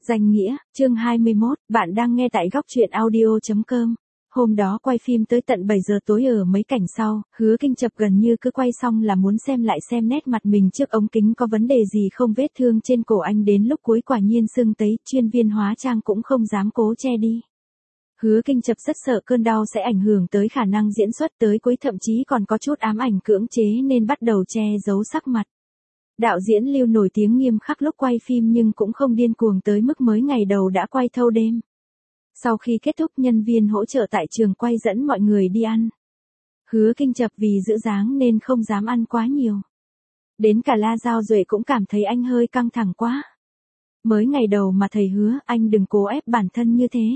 Danh nghĩa, chương 21, bạn đang nghe tại góc truyện audio.com. Hôm đó quay phim tới tận 7 giờ tối ở mấy cảnh sau, Hứa Kinh Chập gần như cứ quay xong là muốn xem lại xem nét mặt mình trước ống kính có vấn đề gì không, vết thương trên cổ anh đến lúc cuối quả nhiên sưng tấy, chuyên viên hóa trang cũng không dám cố che đi. Hứa Kinh Chập rất sợ cơn đau sẽ ảnh hưởng tới khả năng diễn xuất, tới cuối thậm chí còn có chút ám ảnh cưỡng chế nên bắt đầu che giấu sắc mặt. Đạo diễn Lưu nổi tiếng nghiêm khắc lúc quay phim nhưng cũng không điên cuồng tới mức mới ngày đầu đã quay thâu đêm. Sau khi kết thúc, nhân viên hỗ trợ tại trường quay dẫn mọi người đi ăn. Hứa Kinh Chập vì giữ dáng nên không dám ăn quá nhiều. Đến cả La Giao Duệ cũng cảm thấy anh hơi căng thẳng quá. Mới ngày đầu mà thầy Hứa, anh đừng cố ép bản thân như thế.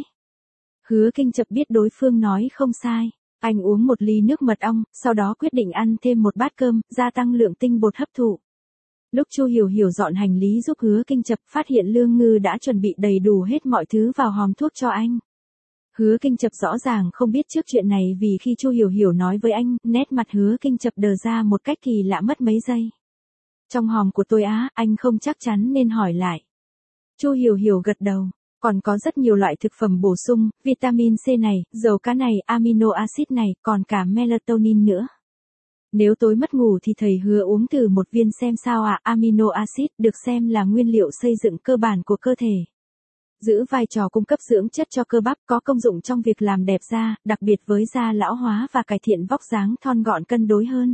Hứa Kinh Chập biết đối phương nói không sai. Anh uống một ly nước mật ong, sau đó quyết định ăn thêm một bát cơm, gia tăng lượng tinh bột hấp thụ. Lúc Chu Hiểu Hiểu dọn hành lý giúp Hứa Kinh Chập, phát hiện Lương Ngư đã chuẩn bị đầy đủ hết mọi thứ vào hòm thuốc cho anh. Hứa Kinh Chập rõ ràng không biết trước chuyện này vì khi Chu Hiểu Hiểu nói với anh, nét mặt Hứa Kinh Chập đờ ra một cách kỳ lạ mất mấy giây. Trong hòm của tôi á, anh không chắc chắn nên hỏi lại. Chu Hiểu Hiểu gật đầu. Còn có rất nhiều loại thực phẩm bổ sung, vitamin C này, dầu cá này, amino acid này, còn cả melatonin nữa. Nếu tối mất ngủ thì thầy Hứa uống thử một viên xem sao ạ. Amino acid được xem là nguyên liệu xây dựng cơ bản của cơ thể. Giữ vai trò cung cấp dưỡng chất cho cơ bắp, có công dụng trong việc làm đẹp da, đặc biệt với da lão hóa và cải thiện vóc dáng thon gọn cân đối hơn.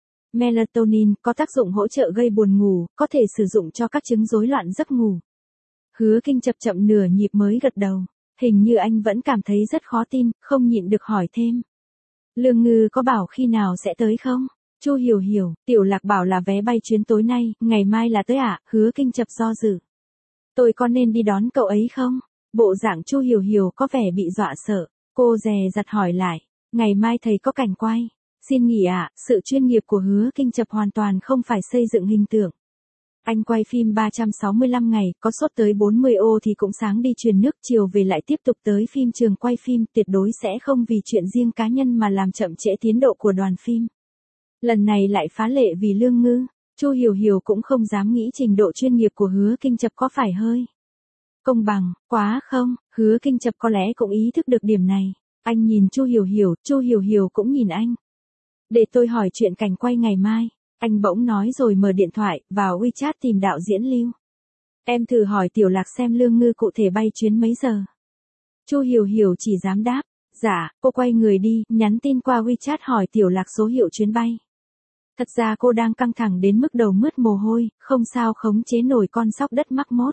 Melatonin có tác dụng hỗ trợ gây buồn ngủ, có thể sử dụng cho các chứng rối loạn giấc ngủ. Hứa Kinh Chập chậm nửa nhịp mới gật đầu. Hình như anh vẫn cảm thấy rất khó tin, không nhịn được hỏi thêm. Lương Ngư có bảo khi nào sẽ tới không? Chu Hiểu Hiểu, Tiểu Lạc bảo là vé bay chuyến tối nay, ngày mai là tới ạ. Hứa Kinh Chập do dự. Tôi có nên đi đón cậu ấy không? Bộ dạng Chu Hiểu Hiểu có vẻ bị dọa sợ. Cô dè dặt hỏi lại. Ngày mai thầy có cảnh quay. Xin nghỉ ạ. Sự chuyên nghiệp của Hứa Kinh Chập hoàn toàn không phải xây dựng hình tượng. Anh quay phim 365 ngày, có sốt tới 40 ô thì cũng sáng đi truyền nước, chiều về lại tiếp tục tới phim trường quay phim, tuyệt đối sẽ không vì chuyện riêng cá nhân mà làm chậm trễ tiến độ của đoàn phim. Lần này lại phá lệ vì Lương Ngư, Chu Hiểu Hiểu cũng không dám nghĩ trình độ chuyên nghiệp của Hứa Kinh Chập có phải hơi công bằng quá không. Hứa Kinh Chập có lẽ cũng ý thức được điểm này. Anh nhìn Chu Hiểu Hiểu cũng nhìn anh. Để tôi hỏi chuyện cảnh quay ngày mai. Anh bỗng nói rồi mở điện thoại, vào WeChat tìm đạo diễn Lưu. Em thử hỏi Tiểu Lạc xem Lương Ngư cụ thể bay chuyến mấy giờ. Chu Hiểu Hiểu chỉ dám đáp. Dạ, cô quay người đi, nhắn tin qua WeChat hỏi Tiểu Lạc số hiệu chuyến bay. Thật ra cô đang căng thẳng đến mức đầu mướt mồ hôi, không sao khống chế nổi con sóc đất mắc mốt.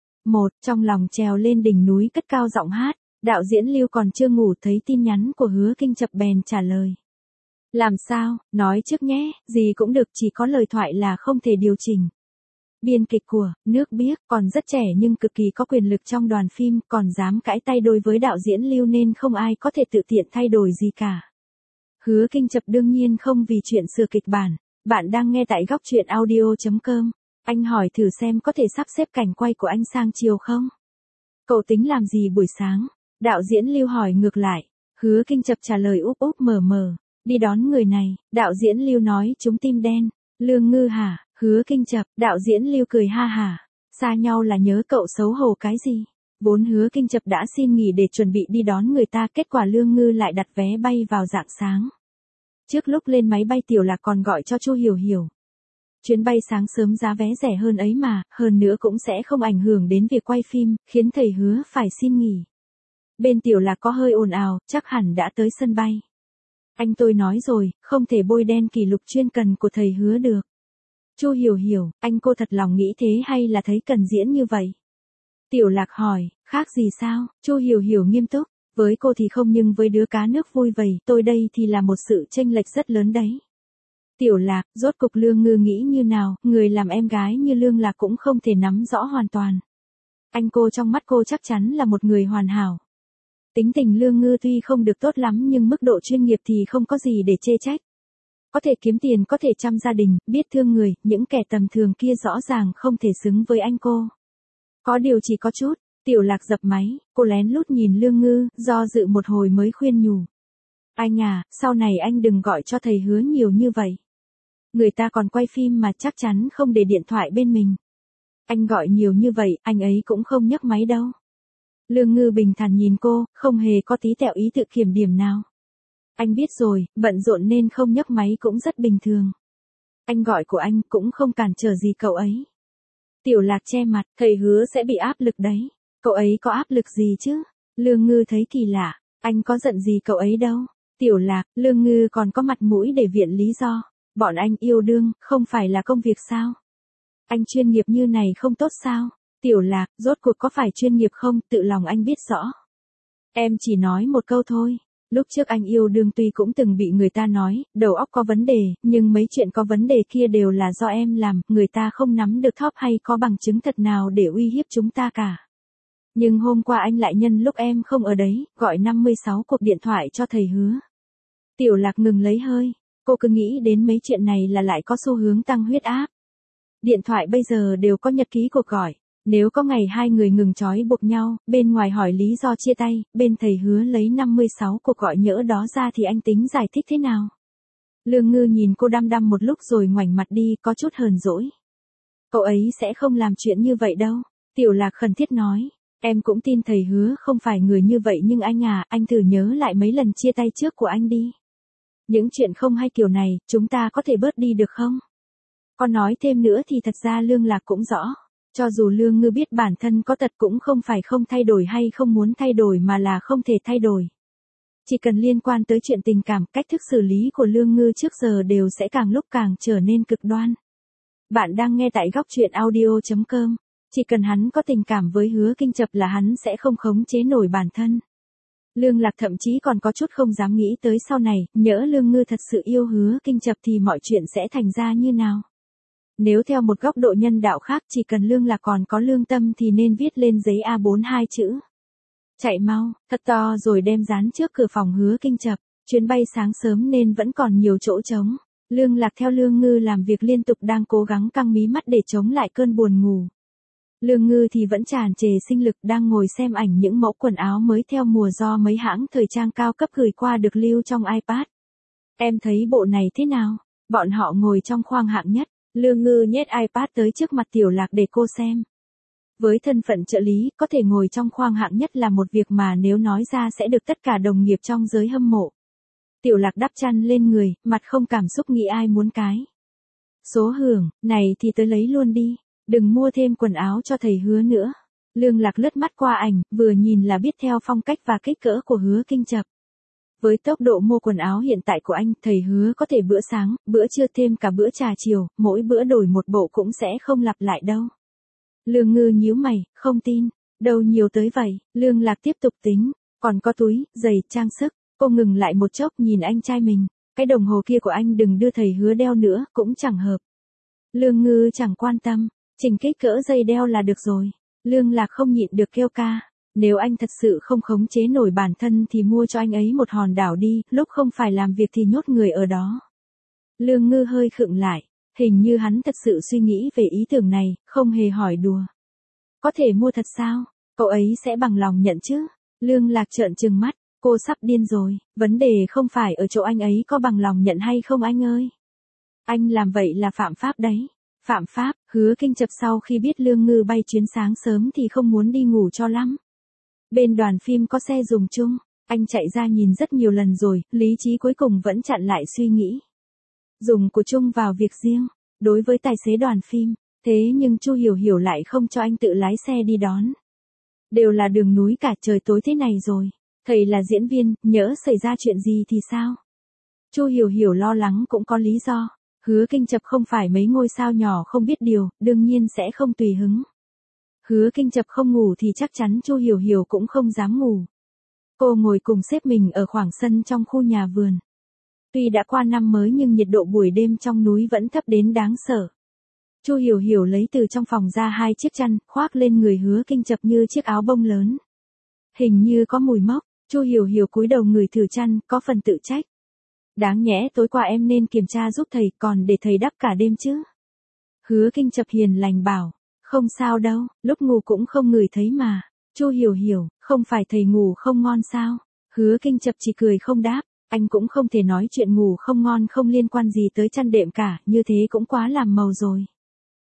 Trong lòng trèo lên đỉnh núi cất cao giọng hát. Đạo diễn Lưu còn chưa ngủ thấy tin nhắn của Hứa Kinh Chập bèn trả lời. Làm sao, nói trước nhé, gì cũng được, chỉ có lời thoại là không thể điều chỉnh. Biên kịch của Nước Biếc còn rất trẻ nhưng cực kỳ có quyền lực trong đoàn phim, còn dám cãi tay đối với đạo diễn Lưu nên không ai có thể tự tiện thay đổi gì cả. Hứa Kinh Chập đương nhiên không vì chuyện sửa kịch bản. Bạn đang nghe tại góc truyện audio.com. Anh hỏi thử xem có thể sắp xếp cảnh quay của anh sang chiều không? Cậu tính làm gì buổi sáng? Đạo diễn Lưu hỏi ngược lại. Hứa Kinh Chập trả lời úp úp mờ mờ. Đi đón người này, đạo diễn Lưu nói trúng tim đen. Lương Ngư hả? Hứa Kinh Chập, đạo diễn Lưu cười ha hả. Xa nhau là nhớ cậu xấu hổ cái gì? Vốn Hứa Kinh Chập đã xin nghỉ để chuẩn bị đi đón người ta, kết quả Lương Ngư lại đặt vé bay vào rạng sáng. Trước lúc lên máy bay Tiểu Lạc còn gọi cho Chu Hiểu Hiểu. Chuyến bay sáng sớm giá vé rẻ hơn ấy mà, hơn nữa cũng sẽ không ảnh hưởng đến việc quay phim, khiến thầy Hứa phải xin nghỉ. Bên Tiểu Lạc có hơi ồn ào, chắc hẳn đã tới sân bay. Anh tôi nói rồi, không thể bôi đen kỷ lục chuyên cần của thầy Hứa được. Chu Hiểu Hiểu, anh cô thật lòng nghĩ thế hay là thấy cần diễn như vậy? Tiểu Lạc hỏi, khác gì sao? Chu Hiểu Hiểu nghiêm túc, với cô thì không nhưng với đứa cá nước vui vầy, tôi đây thì là một sự chênh lệch rất lớn đấy. Tiểu Lạc, rốt cục Lương Ngư nghĩ như nào, người làm em gái như Lương Lạc cũng không thể nắm rõ hoàn toàn. Anh cô trong mắt cô chắc chắn là một người hoàn hảo. Tính tình Lương Ngư tuy không được tốt lắm nhưng mức độ chuyên nghiệp thì không có gì để chê trách. Có thể kiếm tiền, có thể chăm gia đình, biết thương người, những kẻ tầm thường kia rõ ràng không thể xứng với anh cô. Có điều chỉ có chút. Tiểu Lạc dập máy, cô lén lút nhìn Lương Ngư, do dự một hồi mới khuyên nhủ. Anh à, sau này anh đừng gọi cho thầy Hứa nhiều như vậy. Người ta còn quay phim mà chắc chắn không để điện thoại bên mình. Anh gọi nhiều như vậy, anh ấy cũng không nhấc máy đâu. Lương Ngư bình thản nhìn cô, không hề có tí tẹo ý tự kiểm điểm nào. Anh biết rồi, bận rộn nên không nhấc máy cũng rất bình thường. Anh gọi của anh cũng không cản trở gì cậu ấy. Tiểu Lạc che mặt, thầy hứa sẽ bị áp lực đấy. Cậu ấy có áp lực gì chứ? Lương Ngư thấy kỳ lạ, anh có giận gì cậu ấy đâu. Tiểu Lạc, Lương Ngư còn có mặt mũi để viện lý do. Bọn anh yêu đương, không phải là công việc sao? Anh chuyên nghiệp như này không tốt sao? Tiểu Lạc, rốt cuộc có phải chuyên nghiệp không, tự lòng anh biết rõ. Em chỉ nói một câu thôi. Lúc trước anh yêu đương tuy cũng từng bị người ta nói, đầu óc có vấn đề, nhưng mấy chuyện có vấn đề kia đều là do em làm, người ta không nắm được thóp hay có bằng chứng thật nào để uy hiếp chúng ta cả. Nhưng hôm qua anh lại nhân lúc em không ở đấy, gọi 56 cuộc điện thoại cho thầy hứa. Tiểu Lạc ngừng lấy hơi, cô cứ nghĩ đến mấy chuyện này là lại có xu hướng tăng huyết áp. Điện thoại bây giờ đều có nhật ký cuộc gọi. Nếu có ngày hai người ngừng trói buộc nhau, bên ngoài hỏi lý do chia tay, bên thầy hứa lấy 56 cuộc gọi nhỡ đó ra thì anh tính giải thích thế nào? Lương Ngư nhìn cô đăm đăm một lúc rồi ngoảnh mặt đi, có chút hờn dỗi. Cậu ấy sẽ không làm chuyện như vậy đâu. Tiểu Lạc khẩn thiết nói. Em cũng tin thầy hứa không phải người như vậy nhưng anh thử nhớ lại mấy lần chia tay trước của anh đi. Những chuyện không hay kiểu này, chúng ta có thể bớt đi được không? Con nói thêm nữa thì thật ra Lương Lạc cũng rõ. Cho dù Lương Ngư biết bản thân có tật cũng không phải không thay đổi hay không muốn thay đổi mà là không thể thay đổi. Chỉ cần liên quan tới chuyện tình cảm, cách thức xử lý của Lương Ngư trước giờ đều sẽ càng lúc càng trở nên cực đoan. Bạn đang nghe tại góc truyện audio.com. Chỉ cần hắn có tình cảm với Hứa Kinh Chập là hắn sẽ không khống chế nổi bản thân. Lương Lạc thậm chí còn có chút không dám nghĩ tới sau này, nhỡ Lương Ngư thật sự yêu Hứa Kinh Chập thì mọi chuyện sẽ thành ra như nào. Nếu theo một góc độ nhân đạo khác chỉ cần Lương Lạc còn có lương tâm thì nên viết lên giấy A4 2 chữ. Chạy mau, thật to rồi đem dán trước cửa phòng Hứa Kinh Chập, chuyến bay sáng sớm nên vẫn còn nhiều chỗ trống. Lương Lạc theo Lương Ngư làm việc liên tục đang cố gắng căng mí mắt để chống lại cơn buồn ngủ. Lương Ngư thì vẫn tràn trề sinh lực đang ngồi xem ảnh những mẫu quần áo mới theo mùa do mấy hãng thời trang cao cấp gửi qua được lưu trong iPad. Em thấy bộ này thế nào? Bọn họ ngồi trong khoang hạng nhất. Lương Ngư nhét iPad tới trước mặt Tiểu Lạc để cô xem. Với thân phận trợ lý, có thể ngồi trong khoang hạng nhất là một việc mà nếu nói ra sẽ được tất cả đồng nghiệp trong giới hâm mộ. Tiểu Lạc đắp chăn lên người, mặt không cảm xúc nghĩ ai muốn cái. Số hưởng, này thì tớ lấy luôn đi, đừng mua thêm quần áo cho thầy Hứa nữa. Lương Lạc lướt mắt qua ảnh, vừa nhìn là biết theo phong cách và kích cỡ của Hứa Kinh Chập. Với tốc độ mua quần áo hiện tại của anh, thầy Hứa có thể bữa sáng, bữa trưa thêm cả bữa trà chiều, mỗi bữa đổi một bộ cũng sẽ không lặp lại đâu. Lương Ngư nhíu mày, không tin, đâu nhiều tới vậy. Lương Lạc tiếp tục tính, còn có túi, giày, trang sức. Cô ngừng lại một chốc nhìn anh trai mình, cái đồng hồ kia của anh đừng đưa thầy Hứa đeo nữa, cũng chẳng hợp. Lương Ngư chẳng quan tâm, chỉnh kích cỡ dây đeo là được rồi. Lương Lạc không nhịn được kêu ca. Nếu anh thật sự không khống chế nổi bản thân thì mua cho anh ấy một hòn đảo đi, lúc không phải làm việc thì nhốt người ở đó. Lương Ngư hơi khựng lại, hình như hắn thật sự suy nghĩ về ý tưởng này, không hề hỏi đùa. Có thể mua thật sao? Cậu ấy sẽ bằng lòng nhận chứ? Lương Lạc trợn trừng mắt, cô sắp điên rồi, vấn đề không phải ở chỗ anh ấy có bằng lòng nhận hay không anh ơi. Anh làm vậy là phạm pháp đấy. Phạm pháp, Hứa Kinh Chập sau khi biết Lương Ngư bay chuyến sáng sớm thì không muốn đi ngủ cho lắm. Bên đoàn phim có xe dùng chung, anh chạy ra nhìn rất nhiều lần rồi, lý trí cuối cùng vẫn chặn lại suy nghĩ. Dùng của chung vào việc riêng, đối với tài xế đoàn phim, thế nhưng Chu Hiểu Hiểu lại không cho anh tự lái xe đi đón. Đều là đường núi cả trời tối thế này rồi, thầy là diễn viên, nhỡ xảy ra chuyện gì thì sao? Chu Hiểu Hiểu lo lắng cũng có lý do, Hứa Kinh Chập không phải mấy ngôi sao nhỏ không biết điều, đương nhiên sẽ không tùy hứng. Hứa Kinh Chập không ngủ thì chắc chắn Chu Hiểu Hiểu cũng không dám ngủ. Cô ngồi cùng sếp mình ở khoảng sân trong khu nhà vườn. Tuy đã qua năm mới nhưng nhiệt độ buổi đêm trong núi vẫn thấp đến đáng sợ. Chu Hiểu Hiểu lấy từ trong phòng ra 2 chiếc chăn, khoác lên người Hứa Kinh Chập như chiếc áo bông lớn. Hình như có mùi mốc, Chu Hiểu Hiểu cúi đầu ngửi thử chăn, có phần tự trách. Đáng nhẽ tối qua em nên kiểm tra giúp thầy, còn để thầy đắp cả đêm chứ. Hứa Kinh Chập hiền lành bảo. Không sao đâu, lúc ngủ cũng không ngửi thấy mà. Chu Hiểu Hiểu, không phải thầy ngủ không ngon sao? Hứa Kinh Chập chỉ cười không đáp, anh cũng không thể nói chuyện ngủ không ngon không liên quan gì tới chăn đệm cả, như thế cũng quá làm màu rồi.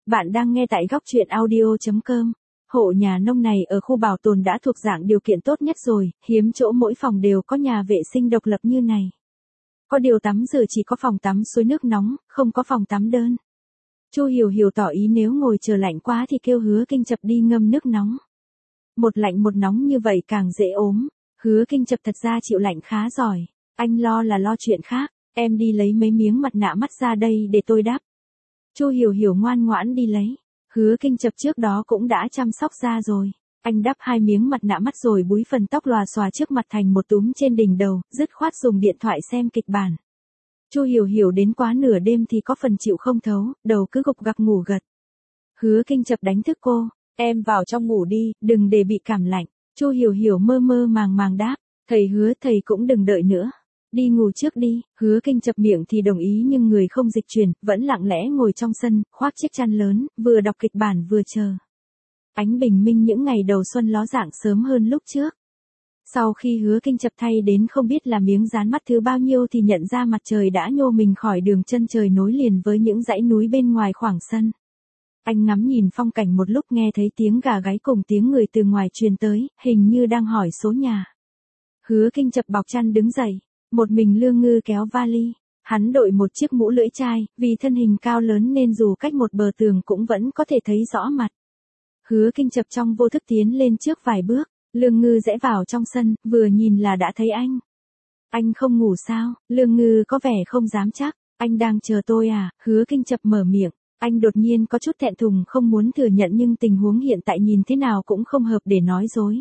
Bạn đang nghe tại góc truyện audio.com. Hộ nhà nông này ở khu bảo tồn đã thuộc dạng điều kiện tốt nhất rồi, hiếm chỗ mỗi phòng đều có nhà vệ sinh độc lập như này. Có điều tắm rửa chỉ có phòng tắm suối nước nóng, không có phòng tắm đơn. Chu Hiểu Hiểu tỏ ý nếu ngồi chờ lạnh quá thì kêu Hứa Kinh Chập đi ngâm nước nóng. Một lạnh một nóng như vậy càng dễ ốm. Hứa Kinh Chập thật ra chịu lạnh khá giỏi. Anh lo là lo chuyện khác. Em đi lấy mấy miếng mặt nạ mắt ra đây để tôi đắp. Chu Hiểu Hiểu ngoan ngoãn đi lấy. Hứa Kinh Chập trước đó cũng đã chăm sóc da rồi. Anh đắp 2 miếng mặt nạ mắt rồi búi phần tóc lòa xòa trước mặt thành một túm trên đỉnh đầu, dứt khoát dùng điện thoại xem kịch bản. Chu Hiểu Hiểu đến quá nửa đêm thì có phần chịu không thấu, đầu cứ gục gặc ngủ gật. Hứa Kinh Chập đánh thức cô, em vào trong ngủ đi, đừng để bị cảm lạnh. Chu Hiểu Hiểu mơ mơ màng màng đáp, thầy hứa thầy cũng đừng đợi nữa. Đi ngủ trước đi. Hứa Kinh Chập miệng thì đồng ý nhưng người không dịch chuyển, vẫn lặng lẽ ngồi trong sân, khoác chiếc chăn lớn, vừa đọc kịch bản vừa chờ. Ánh bình minh những ngày đầu xuân ló dạng sớm hơn lúc trước. Sau khi Hứa Kinh Chập thay đến không biết là miếng dán mắt thứ bao nhiêu thì nhận ra mặt trời đã nhô mình khỏi đường chân trời nối liền với những dãy núi bên ngoài khoảng sân. Anh ngắm nhìn phong cảnh một lúc nghe thấy tiếng gà gáy cùng tiếng người từ ngoài truyền tới, hình như đang hỏi số nhà. Hứa Kinh Chập bọc chăn đứng dậy. Một mình Lương Ngư kéo vali, hắn đội một chiếc mũ lưỡi chai, vì thân hình cao lớn nên dù cách một bờ tường cũng vẫn có thể thấy rõ mặt. Hứa Kinh Chập trong vô thức tiến lên trước vài bước, Lương Ngư rẽ vào trong sân, vừa nhìn là đã thấy anh. Anh không ngủ sao? Lương Ngư có vẻ không dám chắc, anh đang chờ tôi à? Hứa Kinh Chập mở miệng, anh đột nhiên có chút thẹn thùng không muốn thừa nhận nhưng tình huống hiện tại nhìn thế nào cũng không hợp để nói dối.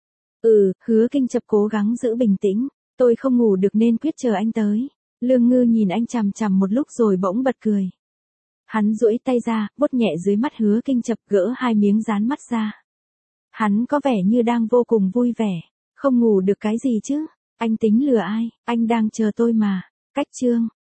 Hứa Kinh Chập cố gắng giữ bình tĩnh. Tôi không ngủ được nên quyết chờ anh tới. Lương Ngư nhìn anh chằm chằm một lúc rồi bỗng bật cười. Hắn duỗi tay ra, vuốt nhẹ dưới mắt Hứa Kinh Chập gỡ 2 miếng dán mắt ra. Hắn có vẻ như đang vô cùng vui vẻ. Không ngủ được cái gì chứ? Anh tính lừa ai? Anh đang chờ tôi mà. Cách chương.